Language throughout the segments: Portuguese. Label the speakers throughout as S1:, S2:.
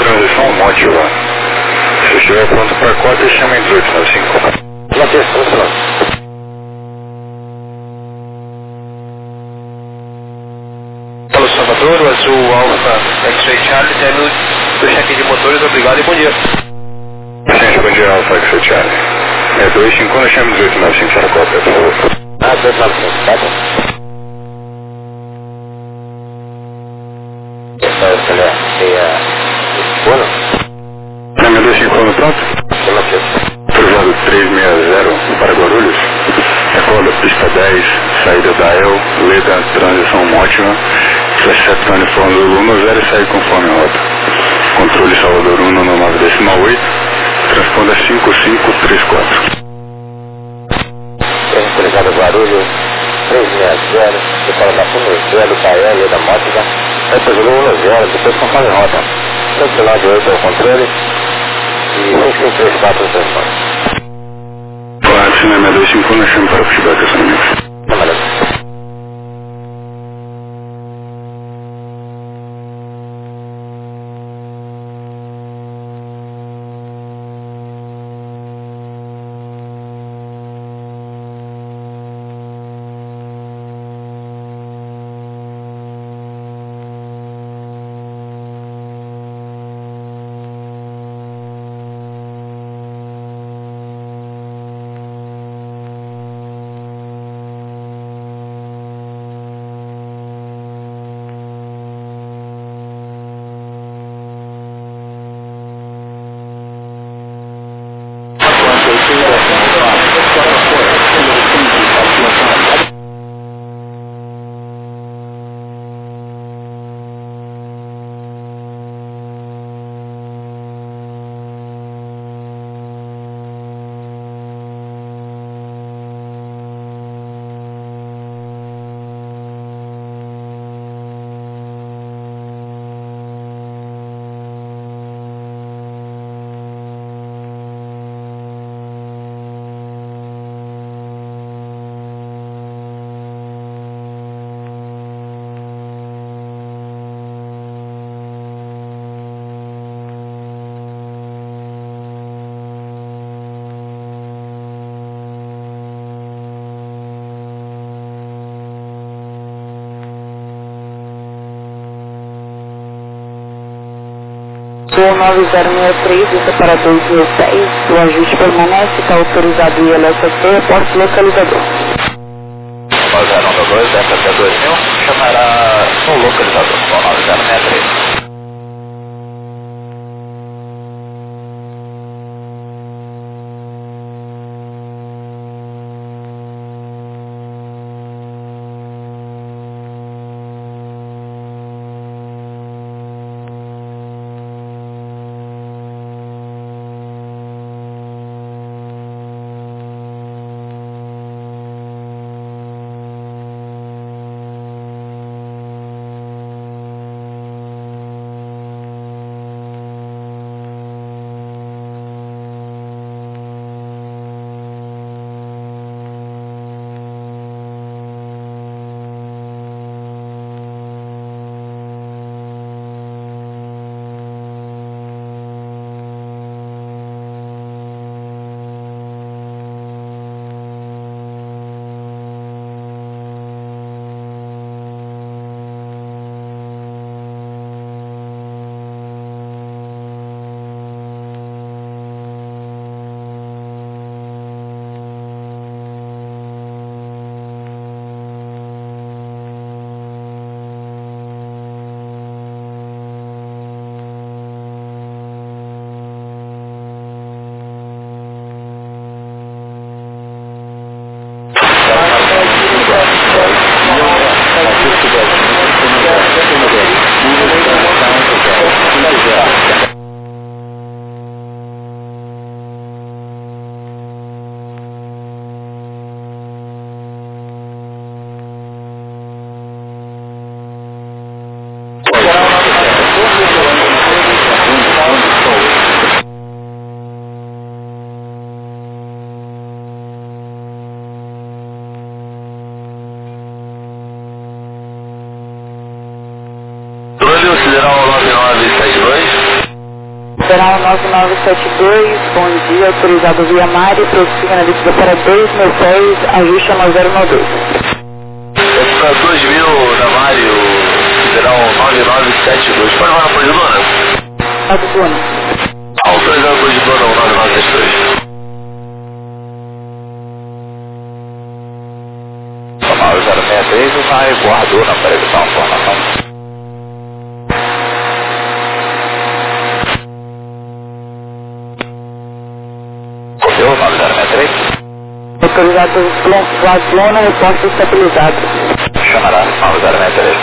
S1: transição Mótiva. Se estiver pronto para cota, chama em 1895.
S2: Matheus, pronto.
S3: Paulo Salvador, o Azul Alfa X-Ray Charlie, tendo do check de motores, obrigado e bom dia.
S1: Gente, bom dia, Alfa X-Ray Charlie. 6251, chama 1895 para cota, por favor.
S2: 1895, tá bom. Essa é a Bono?
S1: Chama 251 pronto?
S2: Sim, Matheus.
S1: Cruzado 360 para Guarulhos. Recorda pista 10, saída da El, Leda, transição Mótima. 17 uniforme Lulu 0 e segue conforme a rota. Controle Salvador 1 no 9,8. Transponda 5534.
S2: Cruzado Guarulhos, 360, decola da Fundo da El, da Mótica. Depois Lulu 0, depois conforme a rota. 198 é o controle. E 5534 no transporte.
S1: Claro, cinema 251, chama para o feedback acionamento.
S2: Não, beleza.
S4: O 9063 do separador 2010, o ajuste permanece, está autorizado o ILSC, porto localizador.
S3: 9092, FT 2000, chamará no localizador, 9063.
S4: 9972, bom dia, autorizado via Mari, prossiga na descida para 2010, ajuste a 9092.
S3: Para 2000 da Mari, o Federal 9972, pode levar a coisa dona?
S4: Nove Duna.
S3: Autorizado a coisa dona 9972.
S2: Somar 063, o raio guardou na previsão, informação. Deu 9063?
S4: Autorizado Vazona, reposta estabilizado.
S2: Chamará 9063.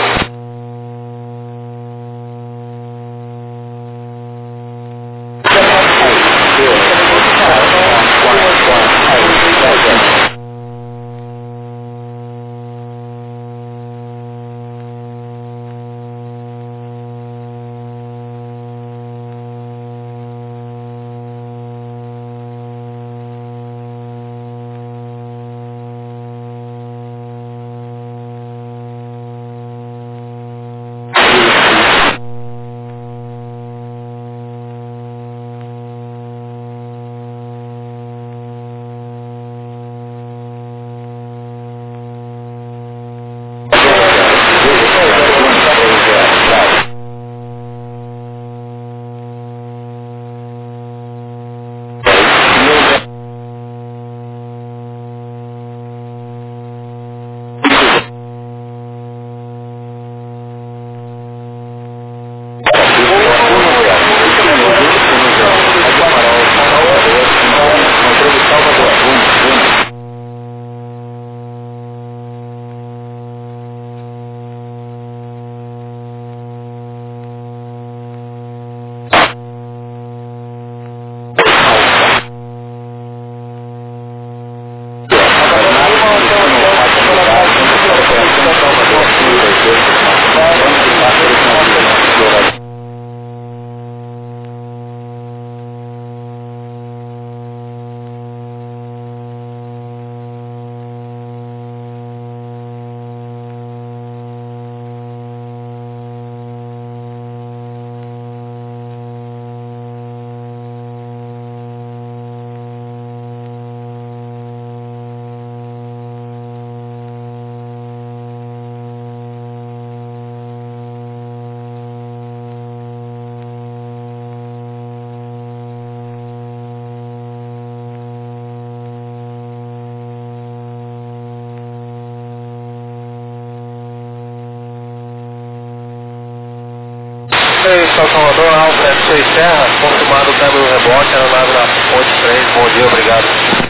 S3: São Salvador, Alfa F6 Serra, confirmado o câmbio rebote, aeronave na ponte 3, bom dia, obrigado.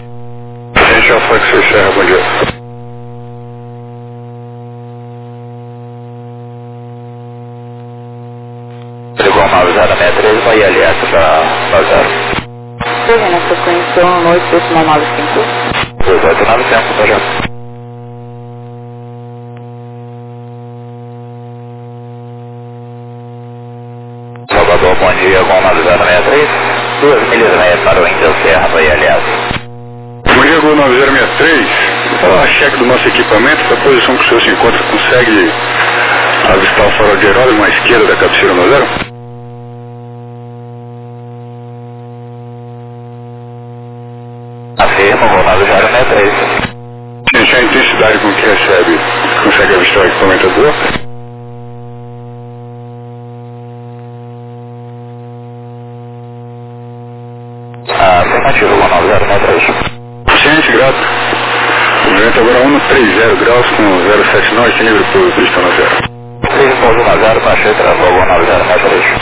S1: Gente, Alfa F6 Serra, bom dia.
S2: Ligou 9063, vai ILS para 0.
S4: Seja na frequência 1895.
S2: 2895, tá já. Salvador, bom dia, com 9063, 2 milhas e meia para o Índio Serra, vai ILS.
S1: Bom dia, Gol 9063. Vou dar cheque do nosso equipamento, da posição que o senhor se encontra, consegue avistar o farol de aeródromo à esquerda da cabeceira 90?
S2: Afirma, Gol 9063.
S1: Gente, a intensidade com que recebe, consegue avistar o equipamento é boa?
S2: Afirmativo, Gol 9063.
S1: Ciente, grato. O vento agora 130 graus com 079, equilíbrio por pista na zero.
S2: 3.10, baixei, travou, Gol 9063.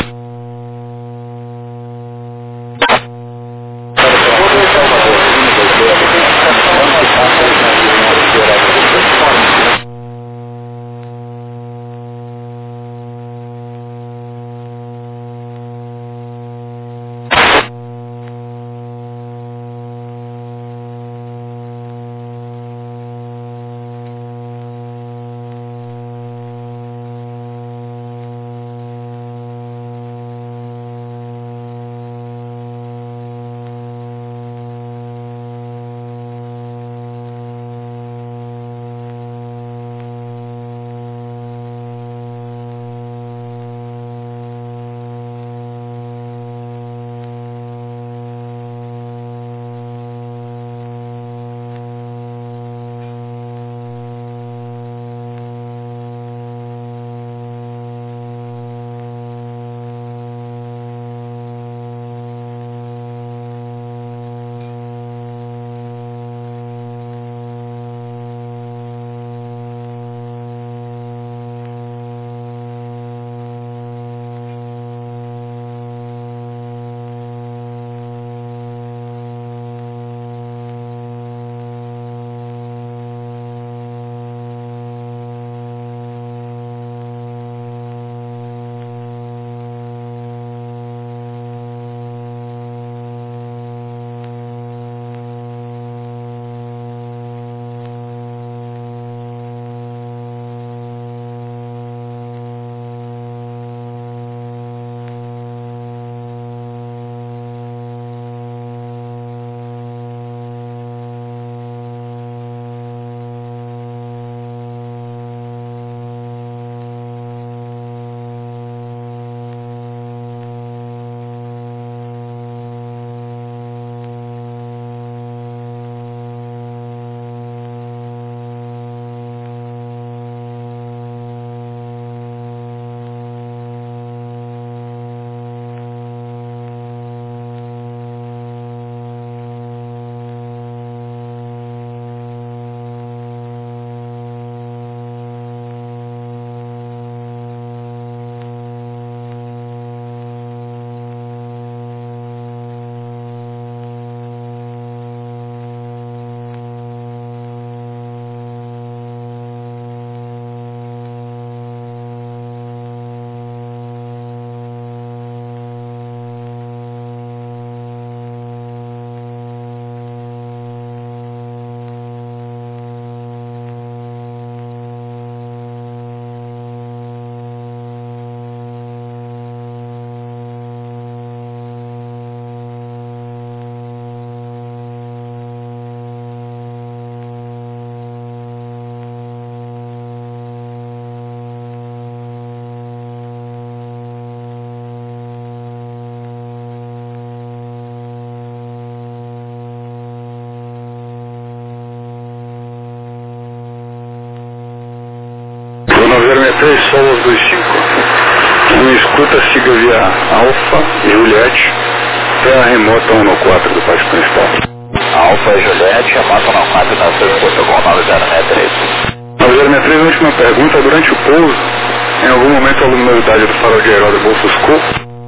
S1: 063, Sol aos 25. Quem me escuta, siga via Alfa, Juliette, até a remota 194 do Pátio Principal.
S2: Alfa, Juliette, remota 194 da sua escuta com 9063.
S1: 9063, última pergunta. Durante o pouso, em algum momento a luminosidade do farol de aeródromo ofuscou?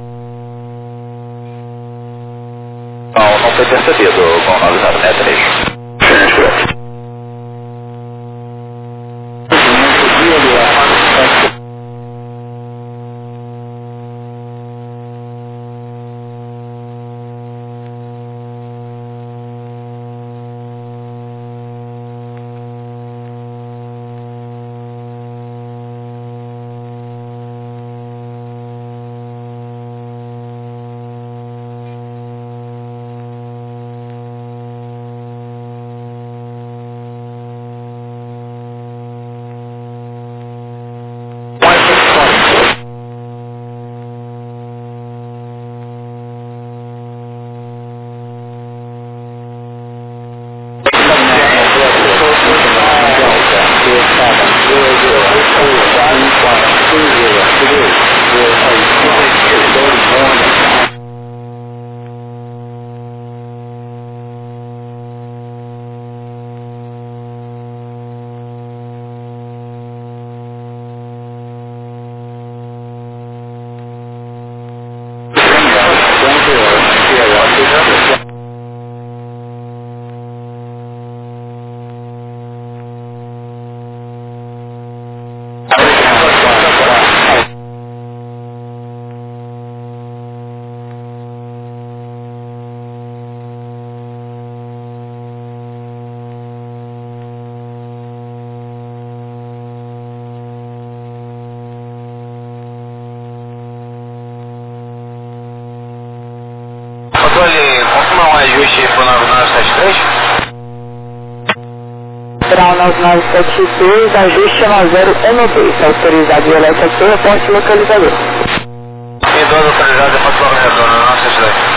S2: Não foi percebido com 9063.
S1: Sim,
S3: Confirma um ajuste pro 9973?
S4: Grau 9972, ajuste 9012, autorizado via LSC, reporte localizador.
S3: Tem duas localizadas, reporte localizador, 9972.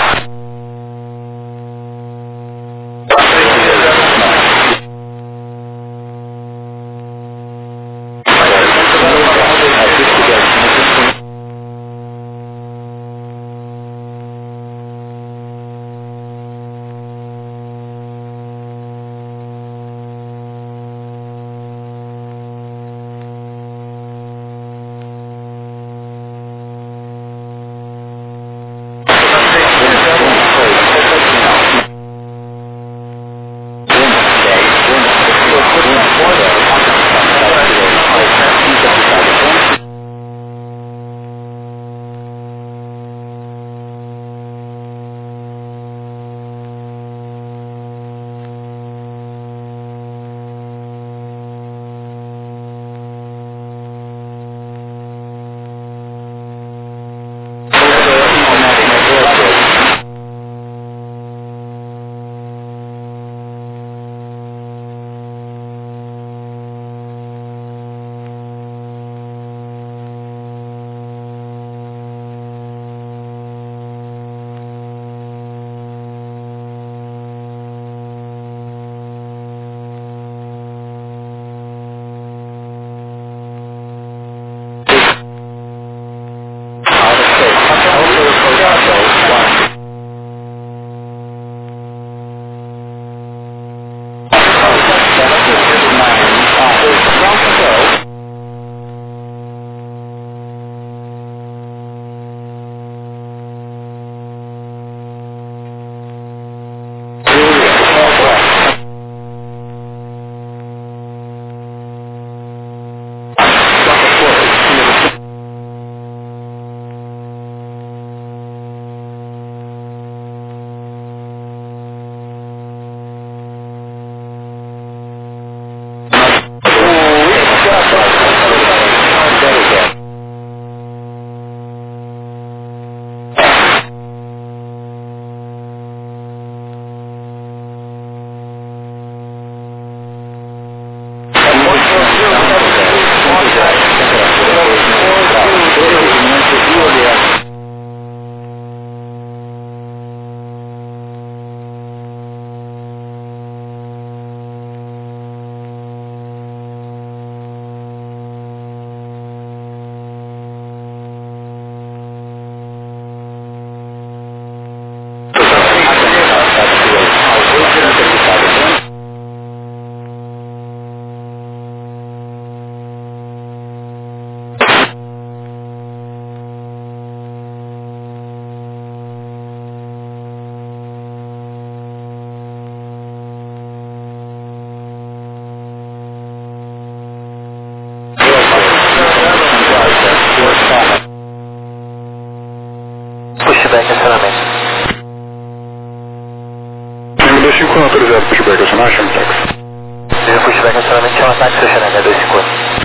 S1: autorizado pushback acionar, chama táxi.
S2: Se pushback acionamento, chama táxi, estacionamento 250.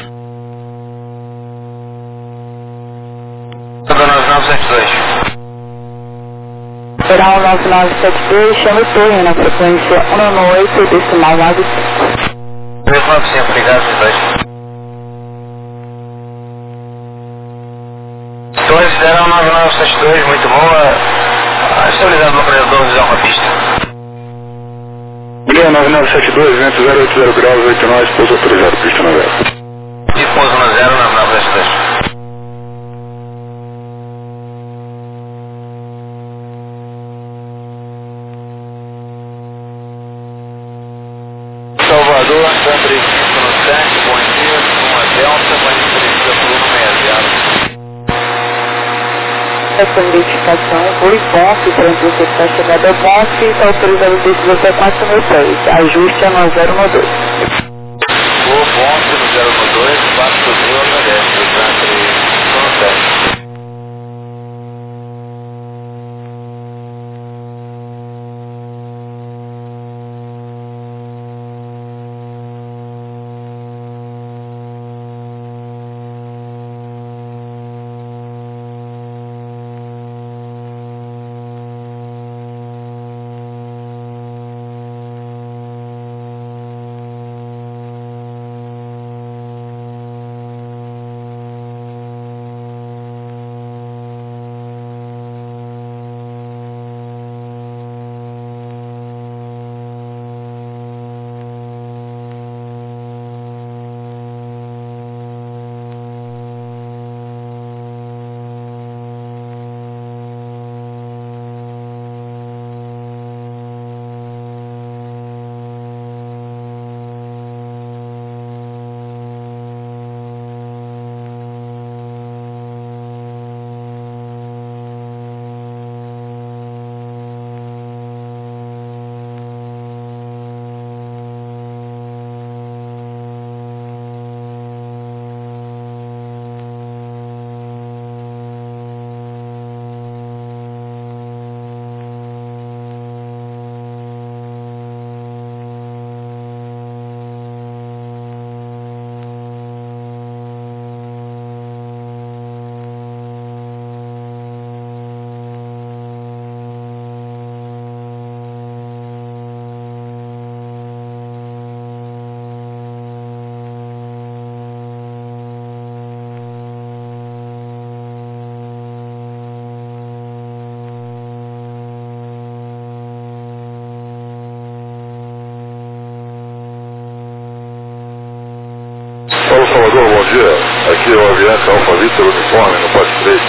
S3: Dona 9972.
S4: Geral 9972, chame torre na frequência 198, decimal 95.
S3: 295, obrigado, 2. Torre Federal 9972, muito boa. Estabilizado no localizador, visão com a pista.
S1: Guia 9972, vento 080 graus, 89, pouso autorizado, pista na 0.
S3: E pouso na 0, 9972. Salvador, São 35 no 7, bom dia, uma Delta, mais dirigida por 160.
S4: Essa identificação foi ponte, para está chegada a ponte, está autorizado desde até 4.006, ajuste a 9012.
S3: Boa ponte no 012, 4.000, agradece, está no 7.
S1: Salvador, bom dia. Aqui é o Avianca Alfa Vitor Uniforme, no poste 3.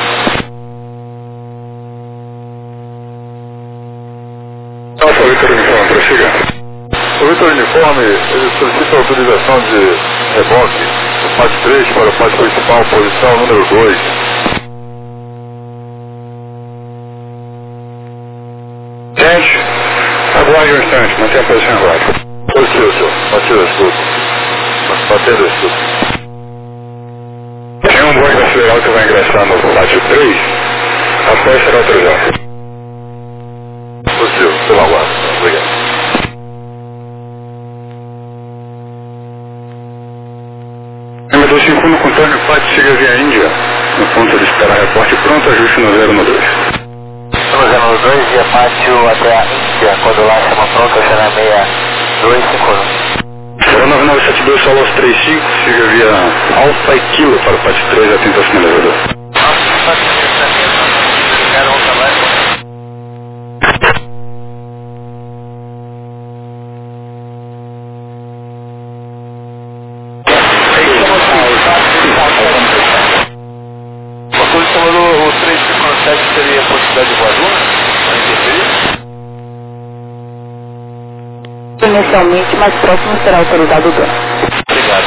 S1: Alfa Vitor Uniforme, prossiga. O Vitor Uniforme, ele solicita autorização de reboque do poste 3 para o poste principal, posição número 2. Gente, aguarde um instante, mantenha a posição agora. Positivo, senhor. Mantive o estudo. Mantendo o estudo. Tem um bonde da federal que vai ingressar no pátio 3, após será autorizado. Positivo, pelo aguardo. Obrigado. M251 no contorno pátio siga via Índia, no ponto de espera reporte pronto, ajuste no 012.
S2: No 02, via pátio até a Índia, quando lá chama pronto, será 6251.
S1: 09972 Solos 35, siga via Alfa e Kilo para o pátio 3, atento ao sinalizador.
S3: O 357 seria a possibilidade de Guarulhos? Vai interferir?
S4: Inicialmente, mais próximo será autorizado o dono.
S3: Obrigado.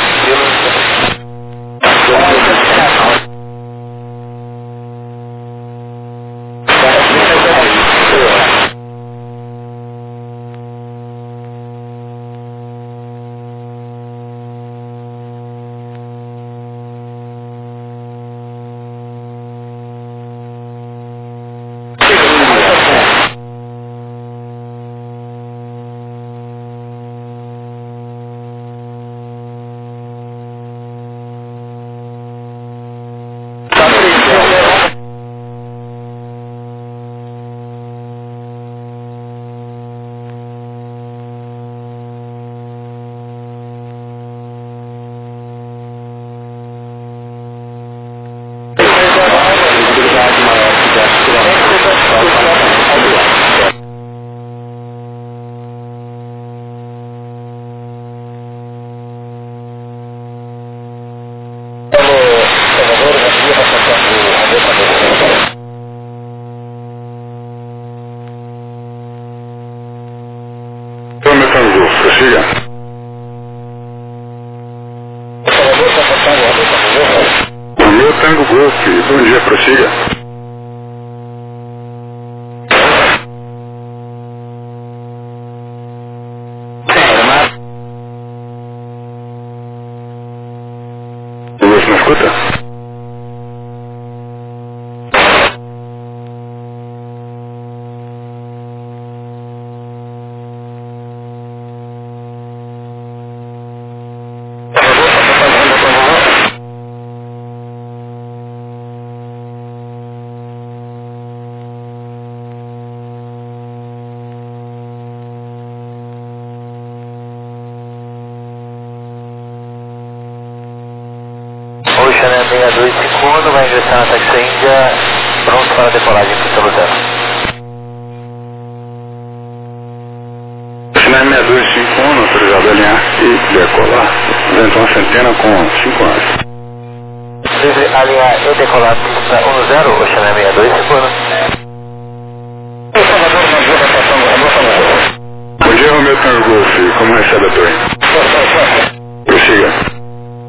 S1: Golf, prossiga. Romeu Tango Golf, bom dia, prossiga. O Golf não escuta?
S2: Ocean 6251 vai ingressar na taxa Índia, pronto para a decolagem para São Luzano.
S1: Ocean 6251, autorizado a alinhar e decolar. Ventou uma centena com 5 horas.
S2: Livre alinhar e decolar pista 10, Ocean 6251.
S1: Bom dia, Romeu Tango Golf, como recebe a torre? Prossiga.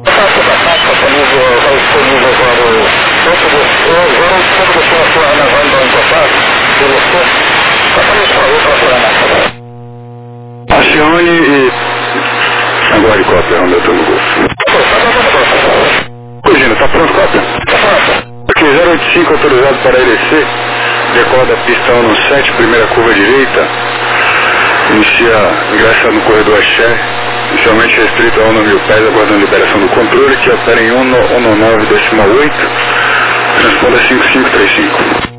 S1: Acione e agora cópia, Romeu Tango Golf. Corrigindo, tá pronto, cópia? Aqui, 085 autorizado para LC, decola da pista 17, primeira curva direita, ingressa no corredor Axé, inicialmente restrito a 1.000 pés, aguardando liberação do controle, que opera em 119,8, transponda 5535.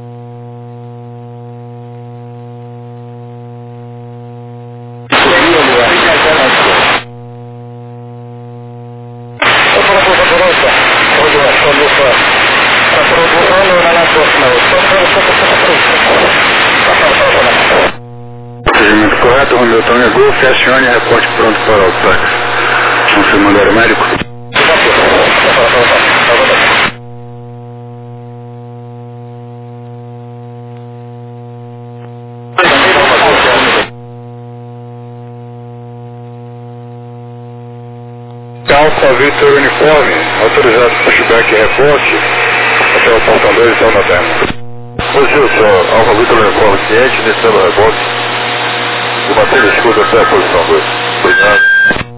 S1: Procedimento correto, Romeu Tango Golf, acione e reporte pronto para o táxi. Vamos ser mandar médico? Alfa Victor Uniforme, autorizado pushback e rebote até o portão 2 e tal na terra.
S2: Hoje, senhor, Alfa Victor Uniforme, ciente, descendo o rebote. O bater escudo até a posição 2. Obrigado.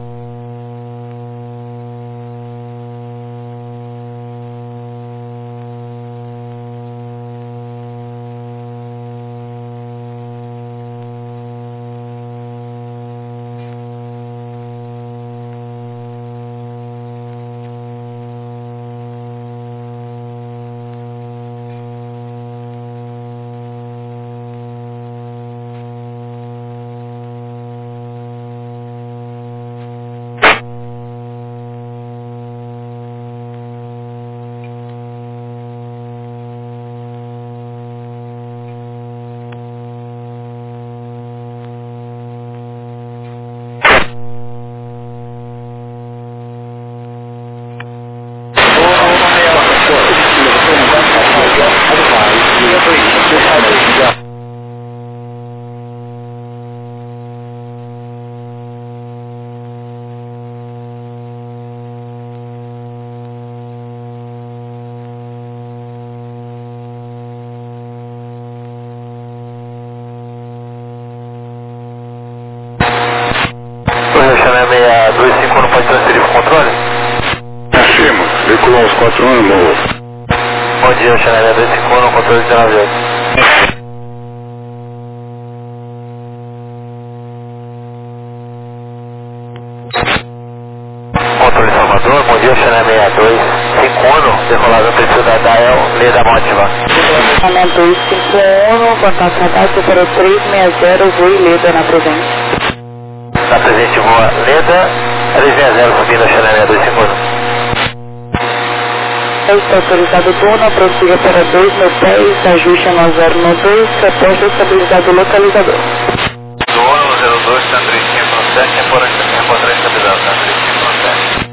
S2: Não pode transferir o controle?
S1: Afirmo, veículo 1141 no morro.
S2: Bom dia, Chanel 251, controle 198. Controle Salvador, bom dia, Chanel 6251, decolado no perfil da Dial, Leda Mótiva.
S4: Chanel 251, contato contato para 360, voo e Leda na presente.
S2: Na presente voa Leda, 360 subindo a Chanel 251.
S4: Está autorizado o turno, prossiga para 2.10, ajuste no 092, reposta estabilizado localizador.
S2: Turno 02, está 3507, temporada estabilizado, está 3507.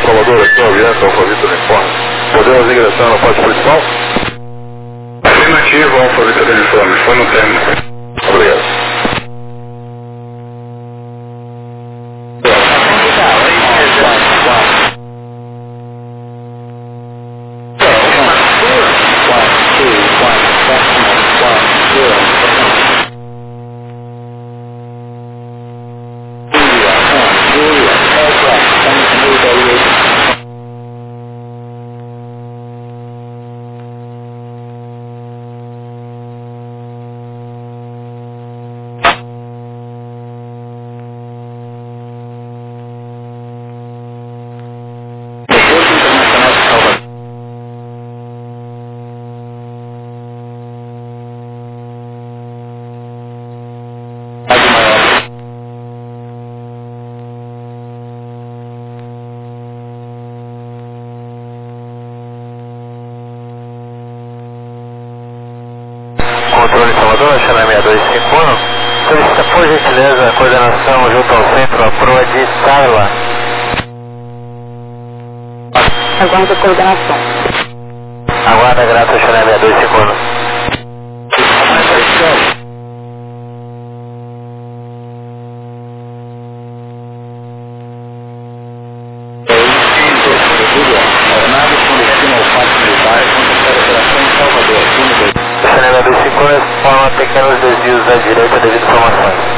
S2: Salvador, aqui é o Avianca, Alfa Vitor Uniforme. Podemos ingressar na parte principal?
S1: Afirmativo, Alfa Vitor Uniforme, foi no tema.
S2: Obrigado.
S3: Controle Salvador, Channel 6251. Solicita por gentileza a coordenação junto ao centro, a proa de Sarla.
S4: Aguarda a coordenação.
S3: Aguarda, graça, Channel 6251. Channel 6251 forma pequenos desvios à direita devido a informações.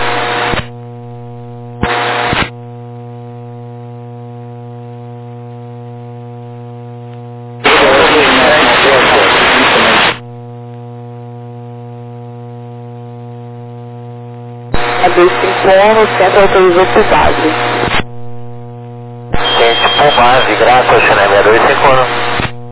S4: A 251, o centro autorizou por base.
S3: Gente, por base, graça, Channel 6251.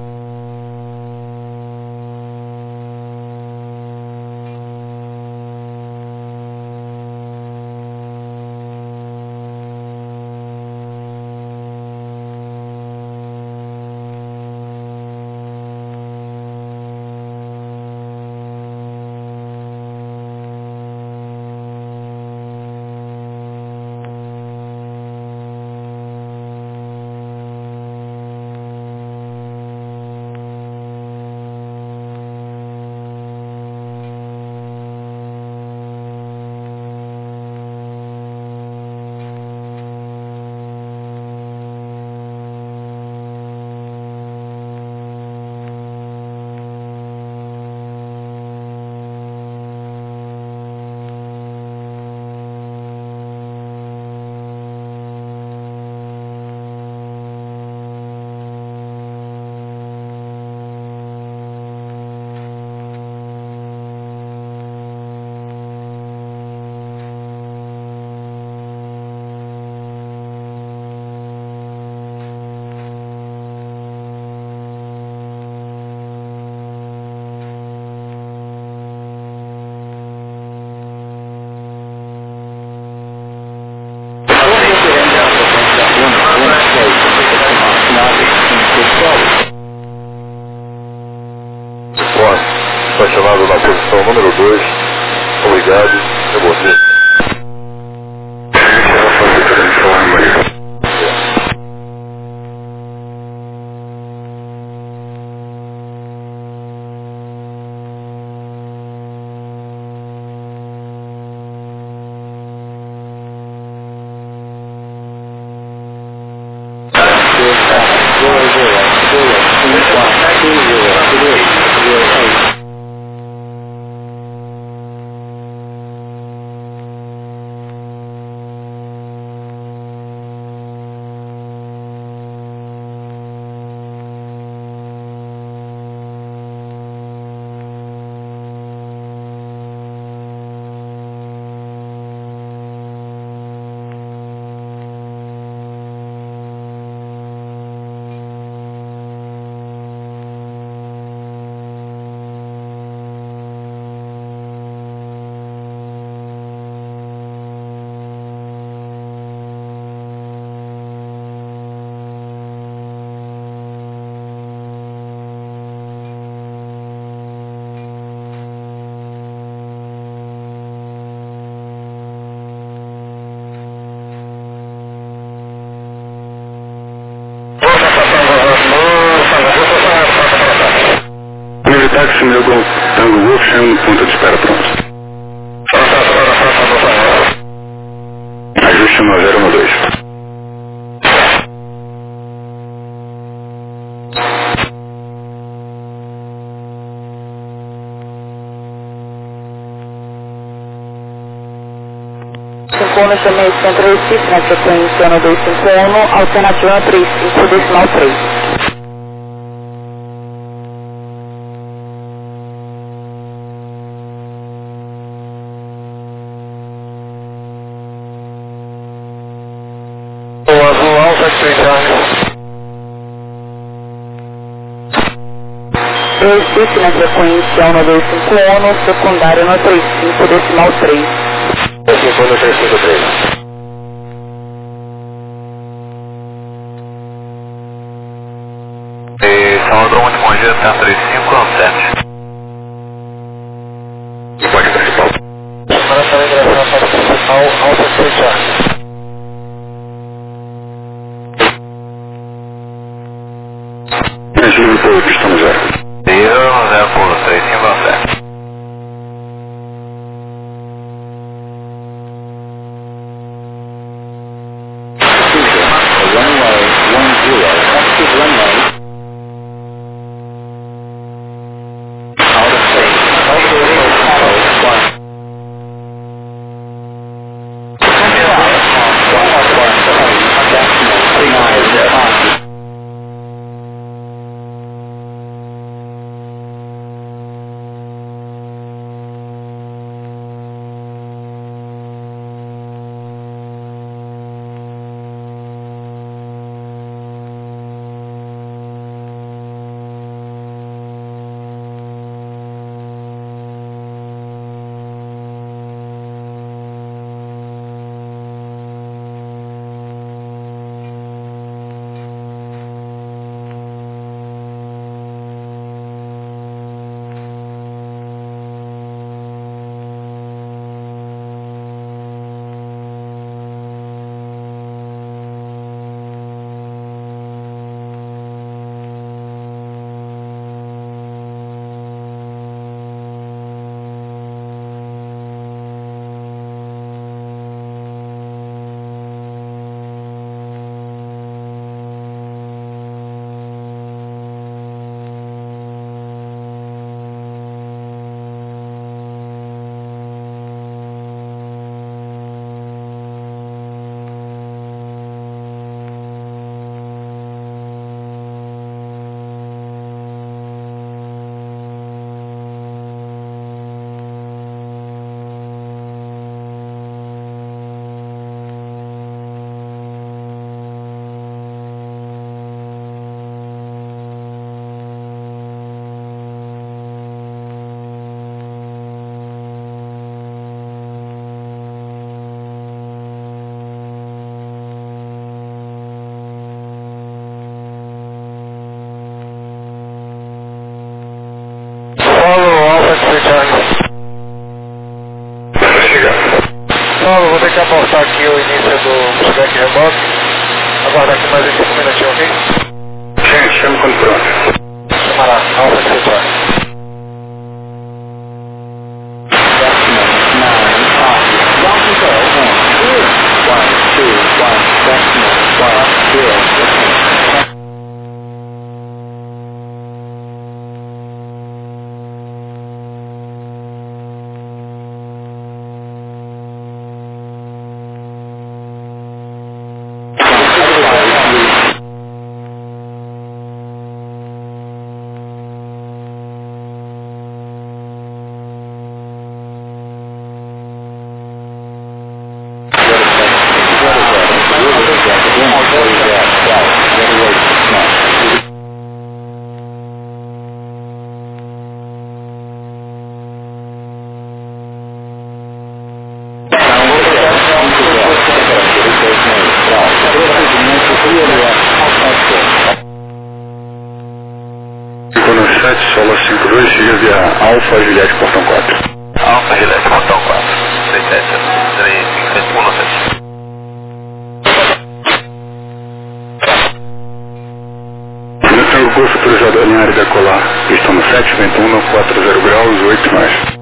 S2: Foi chamado na posição número 2. Obrigado e bom dia.
S1: Alfa Vitor Uniforme. táxi, meu gol, Tango Wolf, chegando no ponto de espera pronto. Ajuste 1012.
S4: Cinco chamei Centro Recife na sequência 1251, alternativa 35, decimal 3.
S3: O azul alfa X-Ray Charlie.
S4: Recife na sequência 1251, secundário no 35, decimal 3.
S2: 353.
S3: Salvador muito bom dia, 135, Ansete.
S1: Pode principal.
S3: Para também direção para o principal, alfa X-Ray Charlie.
S1: Livre por pistão 0.
S3: 0 por 35, Ansete. Paulo, vou ter que apostar aqui o início do feedback remoto. Aguardar aqui mais 5 minutinhos, ok?
S1: Sim, chama quando pronto.
S3: Chama lá, Alfa X-Ray.
S1: Solo 52, siga via Alfa Juliette Portão 4.
S3: Alfa Juliette Portão 4. 37,
S1: 3, 5, 7, 1, 7. No Tango curso autorizado em área decolar. Pista no 7, vento 1, 40 graus, 8 mais.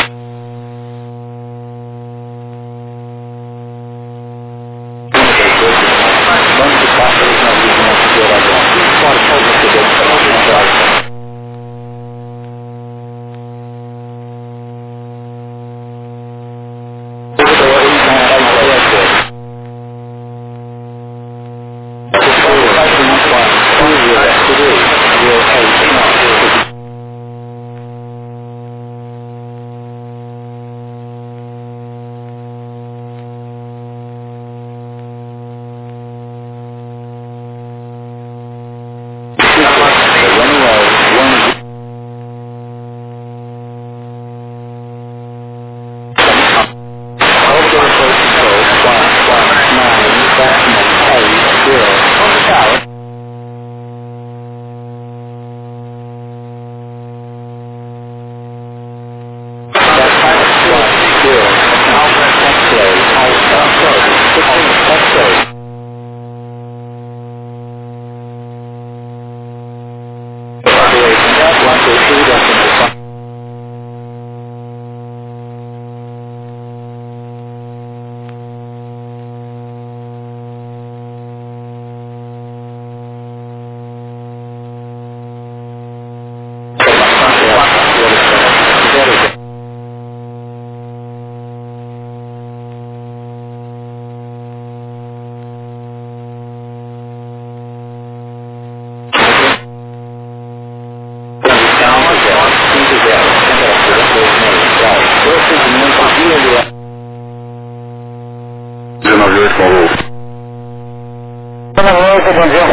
S1: Bom dia.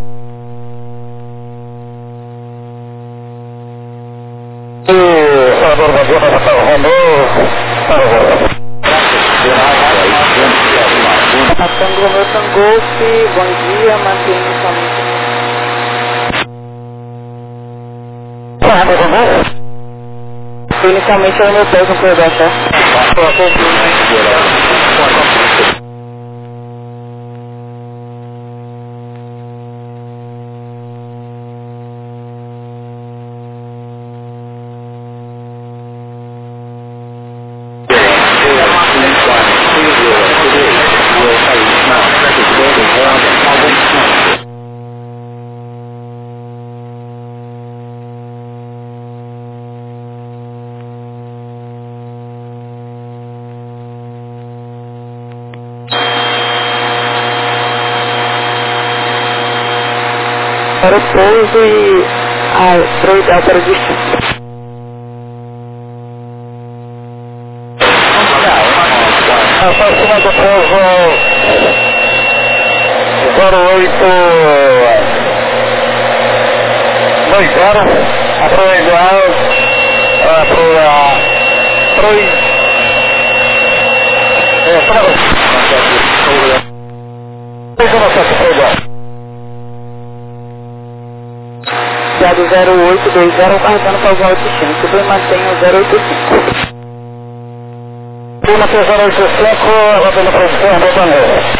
S1: Salvador, bom dia, para o Romeu.
S4: Tango Romeu Golf, bom dia, mantenha inicialmente. Inicialmente é o meu peso no corredor, certo? Para o pouso e para o destino.
S2: Acima do pouso 0820, apoio ideal para 3
S4: Dado 0820, aguardando para o destino. Tudo mantenha o 085.
S2: Prima 3085, rodando para o esquerdo, rodando.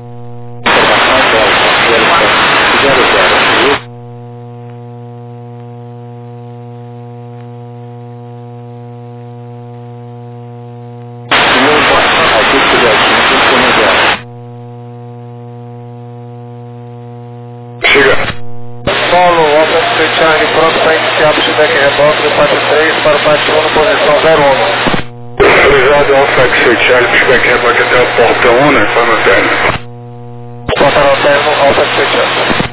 S3: Paulo, Alfa Charlie, pronto para iniciar o feedback reboque do pátio 3 para o pátio 1 posição 01.
S1: Autorizado Alfa Charlie, feedback reboque até a porta 1, né? Forma terna.
S3: Porta lanterna, Alfa Charlie.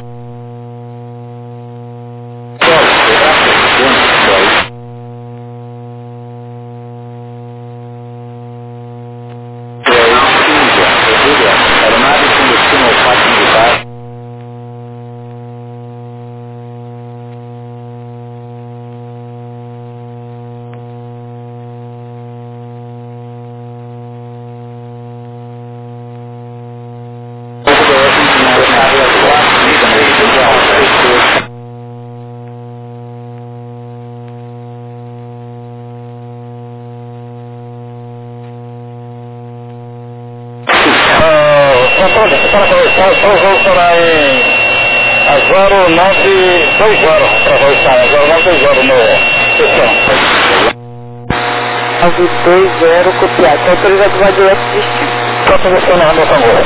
S2: 0920 para Roçaia, 0920 no sessão.
S4: 920 copiado. Está autorizado o voo direto destino.
S2: Só selecionando o tambor.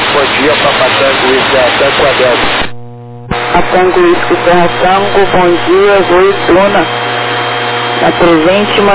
S3: Bom dia, Papatango, isso é Tango Adelto.
S4: A Tango Isco Serra Tango, bom dia, Goi Tuna. Na presente